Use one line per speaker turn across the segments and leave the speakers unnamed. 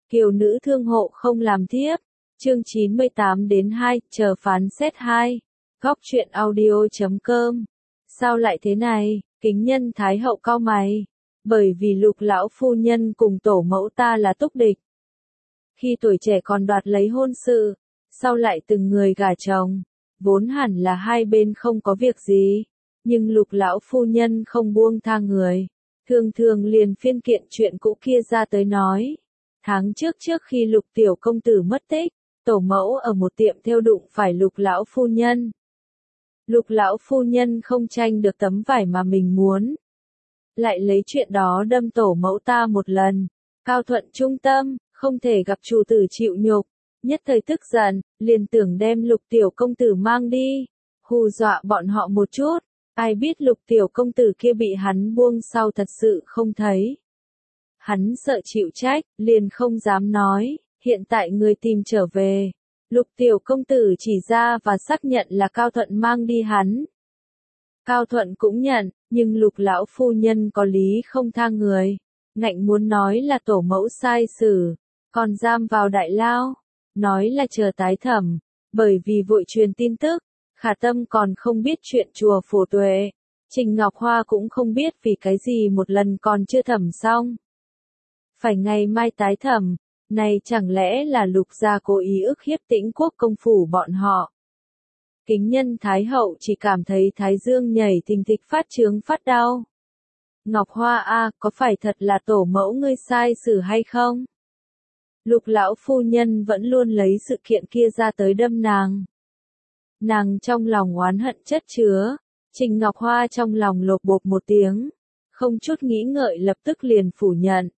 Kiều nữ thương hộ không làm tiếp. Chương 98-2, chờ phán xét 2. Góc truyện audio.com. Sao lại thế này? Kính nhân Thái hậu cau mày. Bởi vì Lục lão phu nhân cùng tổ mẫu ta là túc địch. Khi tuổi trẻ còn đoạt lấy hôn sự, sau lại từng người gả chồng, vốn hẳn là hai bên không có việc gì, nhưng Lục lão phu nhân không buông tha người, thường thường liền phiên kiện chuyện cũ kia ra tới nói. Tháng trước khi Lục tiểu công tử mất tích, tổ mẫu ở một tiệm thêu đụng phải Lục lão phu nhân. Lục lão phu nhân không tranh được tấm vải mà mình muốn, lại lấy chuyện đó đâm tổ mẫu ta một lần. Cao Thuận trung tâm, không thể gặp chủ tử chịu nhục, nhất thời tức giận, liền tưởng đem Lục tiểu công tử mang đi, hù dọa bọn họ một chút. Ai biết Lục tiểu công tử kia bị hắn buông sau thật sự không thấy. Hắn sợ chịu trách, liền không dám nói, hiện tại người tìm trở về. Lục tiểu công tử chỉ ra và xác nhận là Cao Thuận mang đi hắn. Cao Thuận cũng nhận, nhưng Lục lão phu nhân có lý không tha người, ngạnh muốn nói là tổ mẫu sai xử, còn giam vào đại lao, nói là chờ tái thẩm, bởi vì vội truyền tin tức. Khả Tâm còn không biết chuyện chùa Phổ Tuệ, Trình Ngọc Hoa cũng không biết vì cái gì một lần còn chưa thẩm xong. Phải ngày mai tái thẩm, này chẳng lẽ là Lục gia cố ý ức hiếp Tĩnh Quốc công phủ bọn họ. Kính nhân Thái hậu chỉ cảm thấy thái dương nhảy thình thịch phát chướng phát đau. Ngọc Hoa a, có phải thật là tổ mẫu ngươi sai xử hay không? Lục lão phu nhân vẫn luôn lấy sự kiện kia ra tới đâm nàng. Nàng trong lòng oán hận chất chứa, Trình Ngọc Hoa trong lòng lột bột một tiếng, không chút nghĩ ngợi lập tức liền phủ nhận.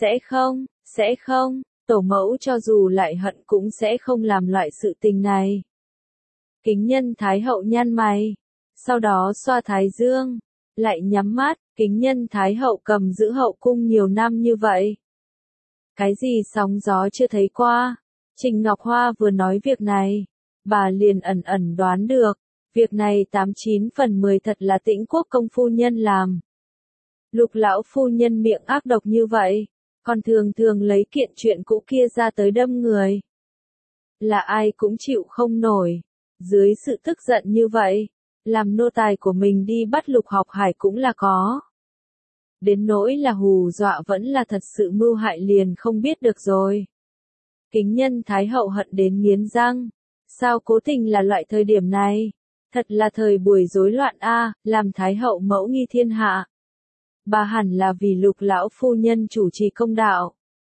Sẽ không, tổ mẫu cho dù lại hận cũng sẽ không làm loại sự tình này. Kính nhân Thái hậu nhăn mày, sau đó xoa thái dương, lại nhắm mắt. Kính nhân Thái hậu cầm giữ hậu cung nhiều năm như vậy, cái gì sóng gió chưa thấy qua. Trình Ngọc Hoa vừa nói việc này, bà liền ẩn ẩn đoán được, việc này 89 phần 10 thật là Tĩnh Quốc công phu nhân làm. Lục lão phu nhân miệng ác độc như vậy, còn thường thường lấy kiện chuyện cũ kia ra tới đâm người. Là ai cũng chịu không nổi, dưới sự tức giận như vậy, làm nô tài của mình đi bắt Lục Học Hải cũng là có. Đến nỗi là hù dọa vẫn là thật sự mưu hại liền không biết được rồi. Kính nhân Thái hậu hận đến nghiến răng. Sao cố tình là loại thời điểm này? Thật là thời buổi rối loạn a, làm Thái hậu mẫu nghi thiên hạ. Bà hẳn là vì Lục lão phu nhân chủ trì công đạo.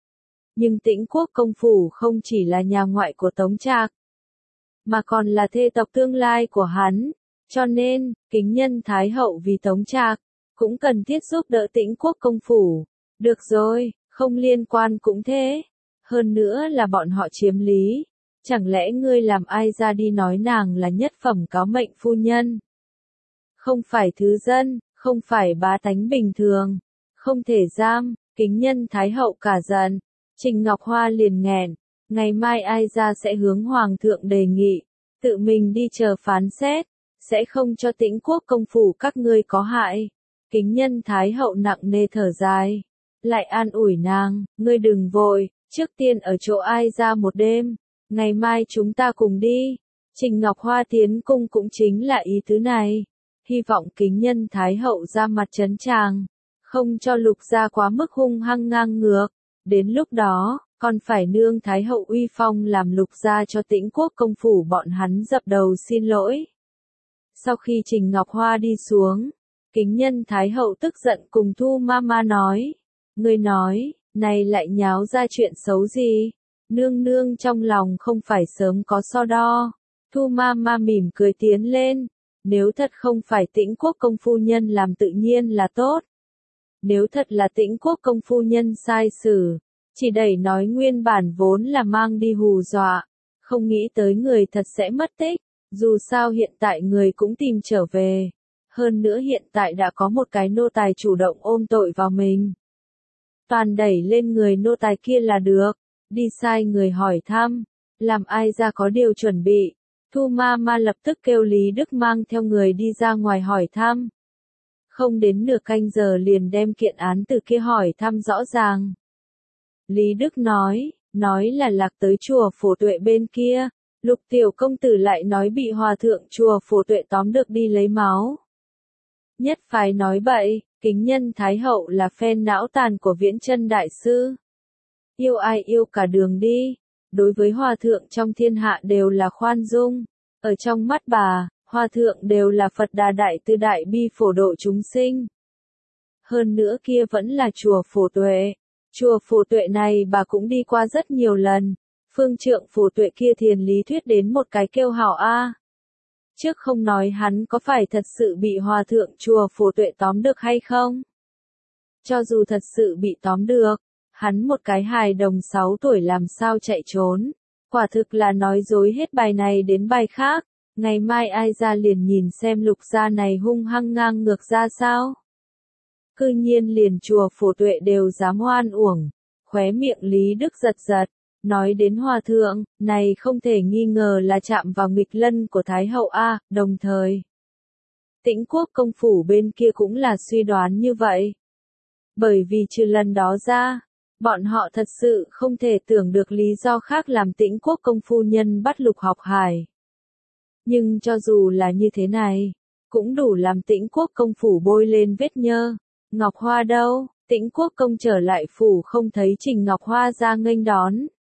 Nhưng Tĩnh Quốc công phủ không chỉ là nhà ngoại của Tống Trạc, mà còn là thê tộc tương lai của hắn. Cho nên, kính nhân Thái hậu vì Tống Trạc, cũng cần thiết giúp đỡ Tĩnh Quốc công phủ. Được rồi, không liên quan cũng thế. Hơn nữa là bọn họ chiếm lý. Chẳng lẽ ngươi làm ai ra đi nói nàng là nhất phẩm cáo mệnh phu nhân? Không phải thứ dân, không phải bá tánh bình thường, không thể giam. Kính nhân Thái hậu cả giận. Trình Ngọc Hoa liền nghẹn, ngày mai ai ra sẽ hướng Hoàng thượng đề nghị, tự mình đi chờ phán xét, sẽ không cho Tĩnh Quốc công phủ các ngươi có hại. Kính nhân Thái hậu nặng nề thở dài, lại an ủi nàng, ngươi đừng vội, trước tiên ở chỗ ai ra một đêm, ngày mai chúng ta cùng đi. Trình Ngọc Hoa tiến cung cũng chính là ý tứ này, hy vọng kính nhân Thái hậu ra mặt trấn tràng, không cho Lục gia quá mức hung hăng ngang ngược, đến lúc đó, còn phải nương Thái hậu uy phong làm Lục gia cho Tĩnh Quốc công phủ bọn hắn dập đầu xin lỗi. Sau khi Trình Ngọc Hoa đi xuống, kính nhân Thái hậu tức giận cùng Thu Mama nói, ngươi nói, này lại nháo ra chuyện xấu gì, nương nương trong lòng không phải sớm có so đo. Thu Mama mỉm cười tiến lên, nếu thật không phải Tĩnh Quốc công phu nhân làm tự nhiên là tốt. Nếu thật là Tĩnh Quốc công phu nhân sai xử, chỉ đẩy nói nguyên bản vốn là mang đi hù dọa, không nghĩ tới người thật sẽ mất tích, dù sao hiện tại người cũng tìm trở về. Hơn nữa hiện tại đã có một cái nô tài chủ động ôm tội vào mình. Toàn đẩy lên người nô tài kia là được, đi sai người hỏi thăm, làm ai ra có điều chuẩn bị. Thu Mama lập tức kêu Lý Đức mang theo người đi ra ngoài hỏi thăm. Không đến nửa canh giờ liền đem kiện án từ kia hỏi thăm rõ ràng. Lý Đức nói, nói là lạc tới chùa Phổ Tuệ bên kia, Lục tiểu công tử lại nói bị hòa thượng chùa Phổ Tuệ tóm được đi lấy máu. Nhất phái nói bậy, kính nhân Thái hậu là phen não tàn của Viễn Chân đại sư. Yêu ai yêu cả đường đi, đối với hòa thượng trong thiên hạ đều là khoan dung, ở trong mắt bà, hòa thượng đều là Phật Đà Đại Từ Đại Bi phổ độ chúng sinh. Hơn nữa kia vẫn là chùa Phổ Tuệ. Chùa Phổ Tuệ này bà cũng đi qua rất nhiều lần. Phương trượng Phổ Tuệ kia thiền lý thuyết đến một cái kêu hào a. Trước không nói hắn có phải thật sự bị hòa thượng chùa Phổ Tuệ tóm được hay không. Cho dù thật sự bị tóm được, hắn một cái hài đồng 6 tuổi làm sao chạy trốn. Quả thực là nói dối hết bài này đến bài khác. Ngày mai ai ra liền nhìn xem Lục gia này hung hăng ngang ngược ra sao. Cư nhiên liền chùa Phổ Tuệ đều dám oan uổng. Khóe miệng Lý Đức giật giật, nói đến hòa thượng, này không thể nghi ngờ là chạm vào nghịch lân của Thái hậu a, đồng thời. Tĩnh Quốc công phủ bên kia cũng là suy đoán như vậy. Bởi vì trừ lần đó ra, bọn họ thật sự không thể tưởng được lý do khác làm Tĩnh Quốc công phu nhân bắt Lục Học Hải. Nhưng cho dù là như thế này, cũng đủ làm Tĩnh Quốc công phủ bôi lên vết nhơ. Ngọc Hoa đâu? Tĩnh Quốc công trở lại phủ không thấy Trình Ngọc Hoa ra nghênh đón.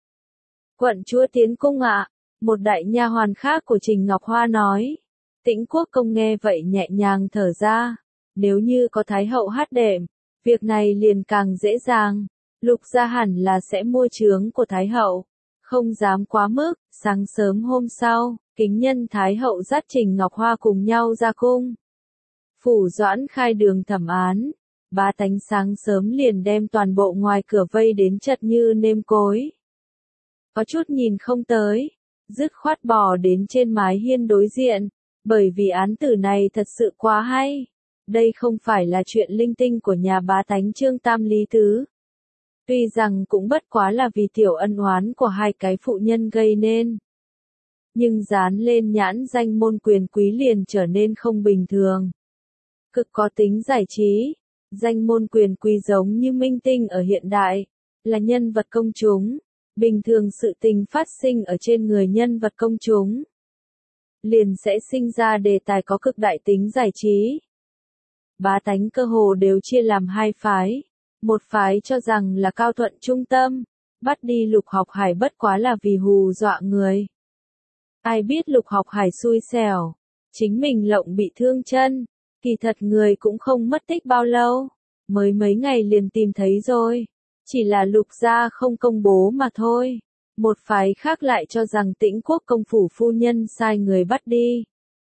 Quận chúa tiến cung ạ, một đại nha hoàn khác của Trình Ngọc Hoa nói. Tĩnh Quốc công nghe vậy nhẹ nhàng thở ra. Nếu như có Thái hậu hát đệm, việc này liền càng dễ dàng. Lục gia hẳn là sẽ mua chướng của Thái hậu. Không dám quá mức, sáng sớm hôm sau, kính nhân Thái hậu dắt Trình Ngọc Hoa cùng nhau ra cung. Phủ Doãn khai đường thẩm án. Bá tánh sáng sớm liền đem toàn bộ ngoài cửa vây đến chật như nêm cối. Có chút nhìn không tới, dứt khoát bò đến trên mái hiên đối diện, bởi vì án tử này thật sự quá hay. Đây không phải là chuyện linh tinh của nhà bá tánh Trương Tam Lý Tứ. Tuy rằng cũng bất quá là vì tiểu ân oán của hai cái phụ nhân gây nên. Nhưng dán lên nhãn danh môn quyền quý liền trở nên không bình thường. Cực có tính giải trí. Danh môn quyền quý giống như minh tinh ở hiện đại, là nhân vật công chúng, bình thường sự tình phát sinh ở trên người nhân vật công chúng, liền sẽ sinh ra đề tài có cực đại tính giải trí. Bá tánh cơ hồ đều chia làm hai phái, một phái cho rằng là Cao Thuận trung tâm, bắt đi Lục Học Hải bất quá là vì hù dọa người. Ai biết Lục Học Hải xui xẻo, chính mình lộng bị thương chân. Kỳ thật người cũng không mất tích bao lâu, mới mấy ngày liền tìm thấy rồi, chỉ là Lục gia không công bố mà thôi. Một phái khác lại cho rằng Tĩnh Quốc công phủ phu nhân sai người bắt đi.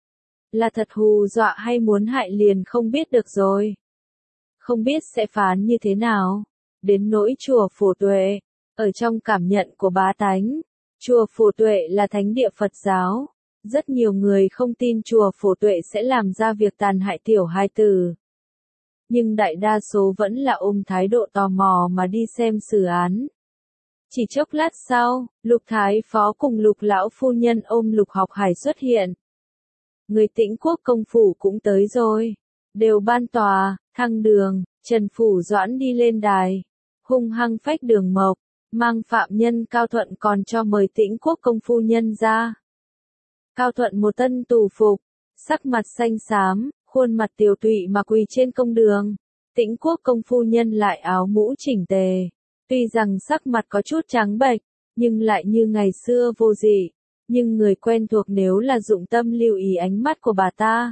Là thật hù dọa hay muốn hại liền không biết được rồi. Không biết sẽ phán như thế nào. Đến nỗi chùa Phổ Tuệ, ở trong cảm nhận của bá tánh, chùa Phổ Tuệ là thánh địa Phật giáo. Rất nhiều người không tin chùa Phổ Tuệ sẽ làm ra việc tàn hại tiểu hài tử. Nhưng đại đa số vẫn là ôm thái độ tò mò mà đi xem xử án. Chỉ chốc lát sau, Lục Thái Phó cùng Lục Lão Phu Nhân ôm Lục Học Hải xuất hiện. Người Tĩnh Quốc công phủ cũng tới rồi. Đều ban tòa, thăng đường, Trần Phủ Doãn đi lên đài. Hung hăng phách đường mộc, mang phạm nhân Cao Thuận còn cho mời Tĩnh Quốc công phu nhân ra. Cao Thuận một tân tù phục, sắc mặt xanh xám, khuôn mặt tiều tụy mà quỳ trên công đường. Tĩnh Quốc công phu nhân lại áo mũ chỉnh tề. Tuy rằng sắc mặt có chút trắng bệch, nhưng lại như ngày xưa vô dị. Nhưng người quen thuộc nếu là dụng tâm lưu ý ánh mắt của bà ta,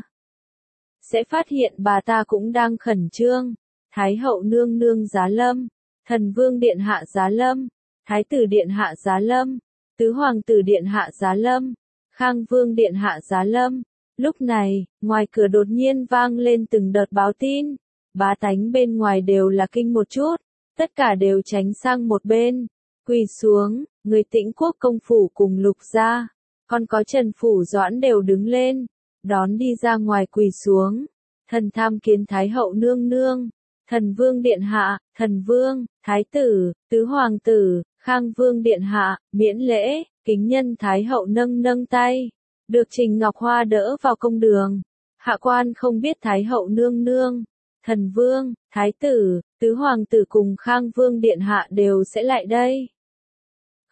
sẽ phát hiện bà ta cũng đang khẩn trương. Thái hậu nương nương giá lâm, thần vương điện hạ giá lâm, thái tử điện hạ giá lâm, tứ hoàng tử điện hạ giá lâm, Khang vương điện hạ giá lâm. Lúc này, ngoài cửa đột nhiên vang lên từng đợt báo tin. Bá tánh bên ngoài đều là kinh một chút, tất cả đều tránh sang một bên, quỳ xuống. Người Tĩnh Quốc công phủ cùng Lục gia, còn có Trần Phủ Doãn đều đứng lên, đón đi ra ngoài quỳ xuống. Thần tham kiến Thái hậu nương nương, thần vương điện hạ, thần vương, thái tử, tứ hoàng tử, Khang vương điện hạ, miễn lễ. Kính nhân Thái hậu nâng nâng tay, được Trình Ngọc Hoa đỡ vào công đường. Hạ quan không biết Thái hậu nương nương, thần vương, thái tử, tứ hoàng tử cùng Khang vương điện hạ đều sẽ lại đây.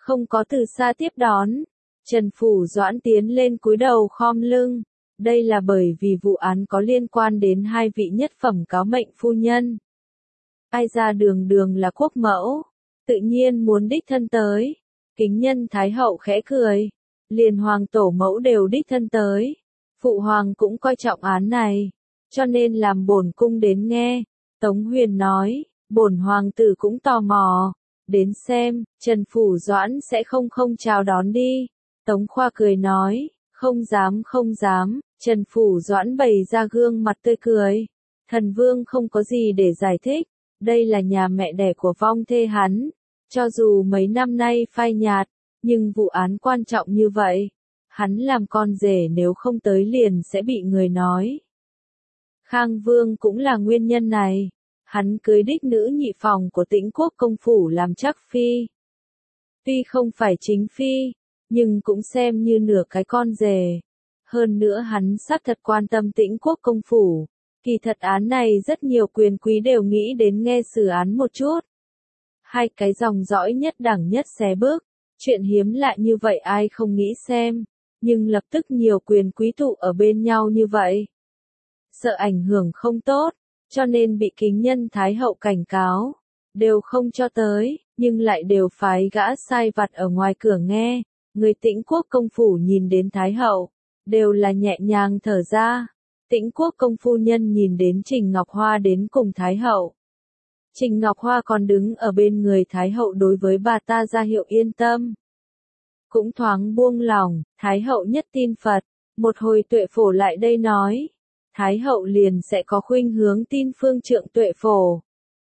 không có từ xa tiếp đón. Trần Phủ Doãn tiến lên cúi đầu khom lưng. Đây là bởi vì vụ án có liên quan đến hai vị nhất phẩm cáo mệnh phu nhân. Ai ra đường đường là quốc mẫu, tự nhiên muốn đích thân tới. Kính Nhân Thái Hậu khẽ cười. Liền hoàng tổ mẫu đều đích thân tới. Phụ hoàng cũng coi trọng án này, cho nên làm bổn cung đến nghe. Tống Huyền nói, bổn hoàng tử cũng tò mò. Đến xem, Trần Phủ Doãn sẽ không chào đón đi. Tống Khoa cười nói, không dám, Trần Phủ Doãn bày ra gương mặt tươi cười. Thần vương không có gì để giải thích, đây là nhà mẹ đẻ của vong thê hắn. Cho dù mấy năm nay phai nhạt, nhưng vụ án quan trọng như vậy, hắn làm con rể nếu không tới liền sẽ bị người nói. Khang Vương cũng là nguyên nhân này. Hắn cưới đích nữ nhị phòng của Tĩnh Quốc công phủ làm chắc phi. Tuy không phải chính phi, nhưng cũng xem như nửa cái con rể. Hơn nữa hắn xác thật quan tâm Tĩnh Quốc công phủ. Kỳ thật án này rất nhiều quyền quý đều nghĩ đến nghe xử án một chút. Hai cái dòng dõi nhất đẳng nhất xé bước. Chuyện hiếm lạ như vậy ai không nghĩ xem. Nhưng lập tức nhiều quyền quý tụ ở bên nhau như vậy. Sợ ảnh hưởng không tốt, cho nên bị Kính Nhân Thái Hậu cảnh cáo. Đều không cho tới, nhưng lại đều phái gã sai vặt ở ngoài cửa nghe. Người Tĩnh Quốc công phủ nhìn đến Thái Hậu, đều là nhẹ nhàng thở ra. Tĩnh Quốc công phu nhân nhìn đến Trình Ngọc Hoa đến cùng Thái Hậu. Trình Ngọc Hoa còn đứng ở bên người Thái Hậu đối với bà ta ra hiệu yên tâm. Cũng thoáng buông lòng, Thái Hậu nhất tin Phật. Một hồi Tuệ Phổ lại đây nói, Thái Hậu liền sẽ có khuynh hướng tin phương trượng Tuệ Phổ.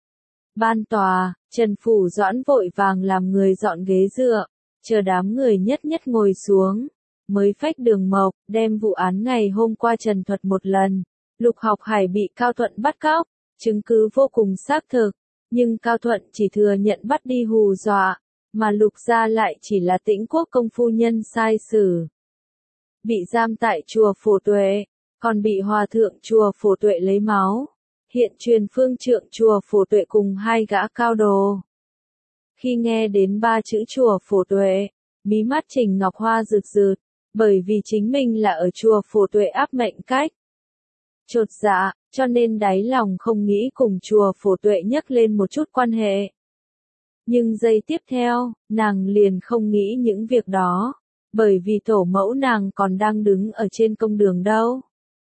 Ban tòa, Trần Phủ Doãn vội vàng làm người dọn ghế dựa, chờ đám người nhất nhất ngồi xuống, mới phách Đường Mộc, đem vụ án ngày hôm qua trần thuật một lần. Lục Học Hải bị Cao Thuận bắt cóc, chứng cứ vô cùng xác thực, nhưng Cao Thuận chỉ thừa nhận bắt đi hù dọa, mà Lục gia lại chỉ là Tĩnh Quốc công phu nhân sai xử. Bị giam tại chùa Phổ Tuệ, còn bị hòa thượng chùa Phổ Tuệ lấy máu. Hiện truyền phương trượng chùa Phổ Tuệ cùng hai gã cao đồ. Khi nghe đến ba chữ chùa Phổ Tuệ, mí mắt Trình Ngọc Hoa rực rực, bởi vì chính mình là ở chùa Phổ Tuệ áp mệnh cách. Chột dạ, cho nên đáy lòng không nghĩ cùng chùa Phổ Tuệ nhắc lên một chút quan hệ. Nhưng giây tiếp theo, nàng liền không nghĩ những việc đó, bởi vì tổ mẫu nàng còn đang đứng ở trên công đường đâu.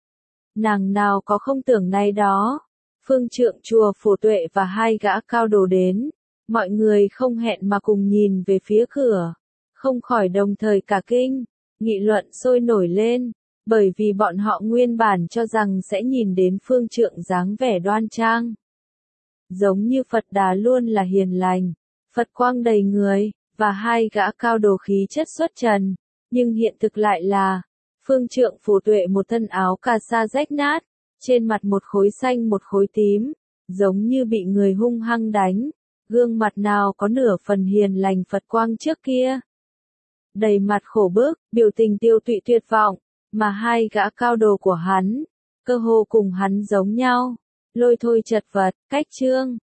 Nàng nào có không tưởng này đó. Phương trượng chùa Phổ Tuệ và hai gã cao đồ đến, mọi người không hẹn mà cùng nhìn về phía cửa, không khỏi đồng thời cả kinh, nghị luận sôi nổi lên, bởi vì bọn họ nguyên bản cho rằng sẽ nhìn đến phương trượng dáng vẻ đoan trang. Giống như Phật Đà luôn là hiền lành, Phật quang đầy người, và hai gã cao đồ khí chất xuất trần, nhưng hiện thực lại là, phương trượng Phổ Tuệ một thân áo cà sa rách nát, trên mặt một khối xanh một khối tím, giống như bị người hung hăng đánh, gương mặt nào có nửa phần hiền lành Phật quang trước kia. Đầy mặt khổ bức, biểu tình tiêu tụy tuyệt vọng, mà hai gã cao đồ của hắn, cơ hồ cùng hắn giống nhau, lôi thôi chật vật, cách trương,